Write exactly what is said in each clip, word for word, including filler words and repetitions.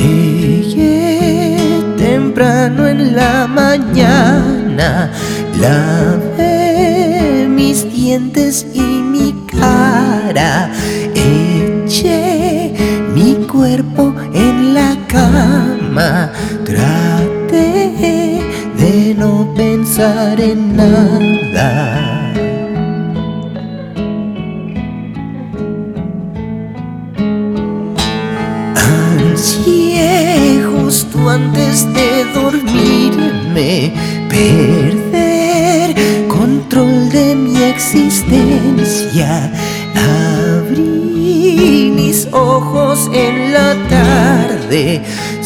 Llegué temprano en la mañana, lavé mis dientes y mi cara, eché mi cuerpo en la cama, traté de no pensar en nada. Ansié justo antes de dormirme perder control de mi existencia. Abrí mis ojos en la tarde,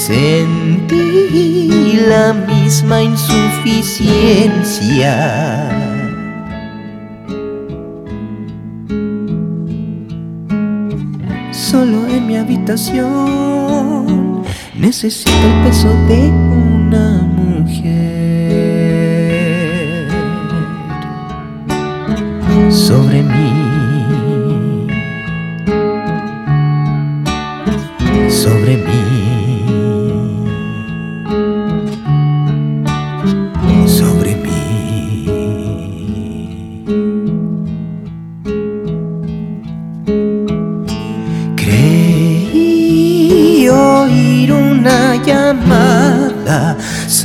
sentí la misma insuficiencia. Solo en mi habitación necesito el peso de una mujer sobre mí, sobre mí, sobre mí. Creí oír una llamada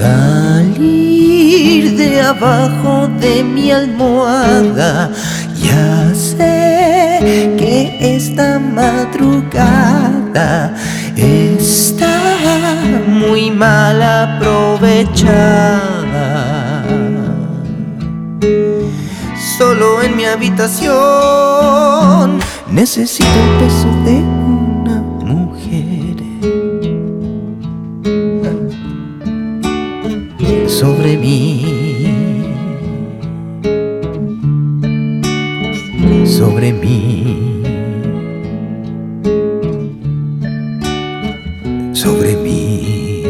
salir de abajo de mi almohada. Ya sé que esta madrugada está muy mal aprovechada. Solo en mi habitación necesito el peso de una mujer sobre mí, sobre mí, sobre mí.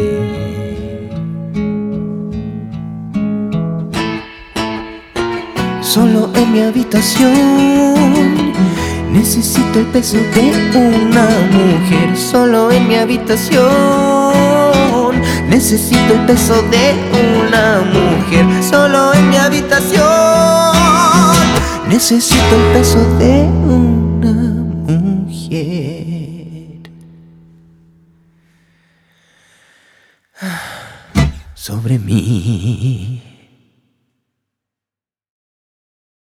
Solo en mi habitación necesito el peso de una mujer. Solo en mi habitación necesito el peso de una mujer. Solo en mi habitación necesito el peso de una mujer sobre mí.